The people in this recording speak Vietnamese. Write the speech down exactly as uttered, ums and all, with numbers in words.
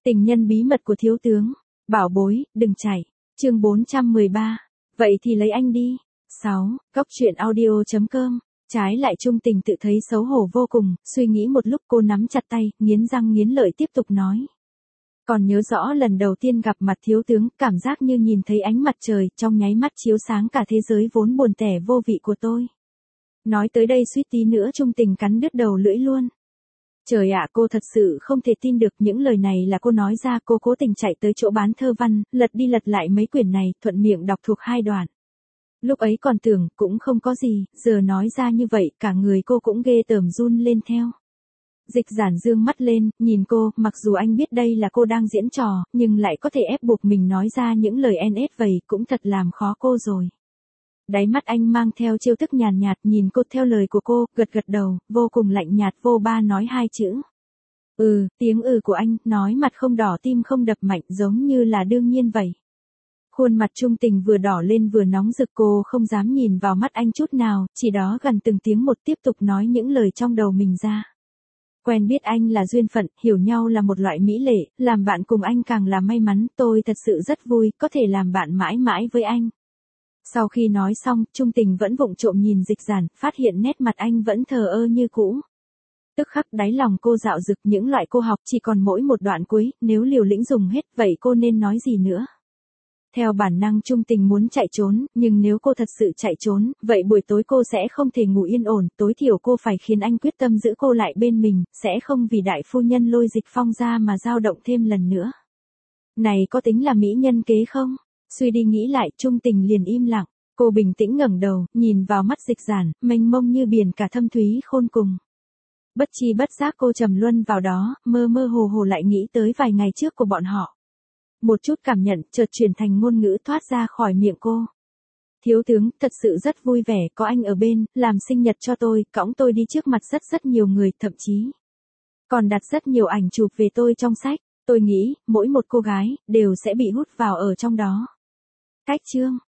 Tình nhân bí mật của thiếu tướng. Bảo bối, đừng chạy. Chương bốn trăm mười ba. Vậy thì lấy anh đi. sáu. Góc truyện audio chấm com. Trái lại Trung Tình tự thấy xấu hổ vô cùng, suy nghĩ một lúc cô nắm chặt tay, nghiến răng nghiến lợi tiếp tục nói. Còn nhớ rõ lần đầu tiên gặp mặt thiếu tướng, cảm giác như nhìn thấy ánh mặt trời, trong nháy mắt chiếu sáng cả thế giới vốn buồn tẻ vô vị của tôi. Nói tới đây suýt tí nữa Trung Tình cắn đứt đầu lưỡi luôn. Trời ạ, cô thật sự không thể tin được những lời này là cô nói ra. Cô cố tình chạy tới chỗ bán thơ văn, lật đi lật lại mấy quyển này, thuận miệng đọc thuộc hai đoạn. Lúc ấy còn tưởng cũng không có gì, giờ nói ra như vậy cả người cô cũng ghê tởm run lên theo. Dịch Giản dương mắt lên, nhìn cô, mặc dù anh biết đây là cô đang diễn trò, nhưng lại có thể ép buộc mình nói ra những lời en ét vậy cũng thật làm khó cô rồi. Đáy mắt anh mang theo trêu tức nhàn nhạt, nhìn cô theo lời của cô, gật gật đầu, vô cùng lạnh nhạt vô ba nói hai chữ. Ừ, tiếng ừ của anh, nói mặt không đỏ tim không đập mạnh giống như là đương nhiên vậy. Khuôn mặt Trung Tình vừa đỏ lên vừa nóng rực, cô không dám nhìn vào mắt anh chút nào, chỉ đó gần từng tiếng một tiếp tục nói những lời trong đầu mình ra. Quen biết anh là duyên phận, hiểu nhau là một loại mỹ lệ, làm bạn cùng anh càng là may mắn, tôi thật sự rất vui, có thể làm bạn mãi mãi với anh. Sau khi nói xong, Trung Tình vẫn vụng trộm nhìn Dịch Giản, phát hiện nét mặt anh vẫn thờ ơ như cũ. Tức khắc đáy lòng cô dạo dực, những loại cô học chỉ còn mỗi một đoạn cuối, nếu liều lĩnh dùng hết, vậy cô nên nói gì nữa? Theo bản năng Trung Tình muốn chạy trốn, nhưng nếu cô thật sự chạy trốn, vậy buổi tối cô sẽ không thể ngủ yên ổn, tối thiểu cô phải khiến anh quyết tâm giữ cô lại bên mình, sẽ không vì đại phu nhân Lôi Dịch Phong ra mà dao động thêm lần nữa. Này có tính là mỹ nhân kế không? Suy đi nghĩ lại, Trung Tình liền im lặng, cô bình tĩnh ngẩng đầu, nhìn vào mắt Dịch Giản, mênh mông như biển cả thâm thúy khôn cùng. Bất chi bất giác cô trầm luân vào đó, mơ mơ hồ hồ lại nghĩ tới vài ngày trước của bọn họ. Một chút cảm nhận chợt chuyển thành ngôn ngữ thoát ra khỏi miệng cô. Thiếu tướng, thật sự rất vui vẻ, có anh ở bên, làm sinh nhật cho tôi, cõng tôi đi trước mặt rất rất nhiều người, thậm chí còn đặt rất nhiều ảnh chụp về tôi trong sách. Tôi nghĩ, mỗi một cô gái, đều sẽ bị hút vào ở trong đó. Cách chương.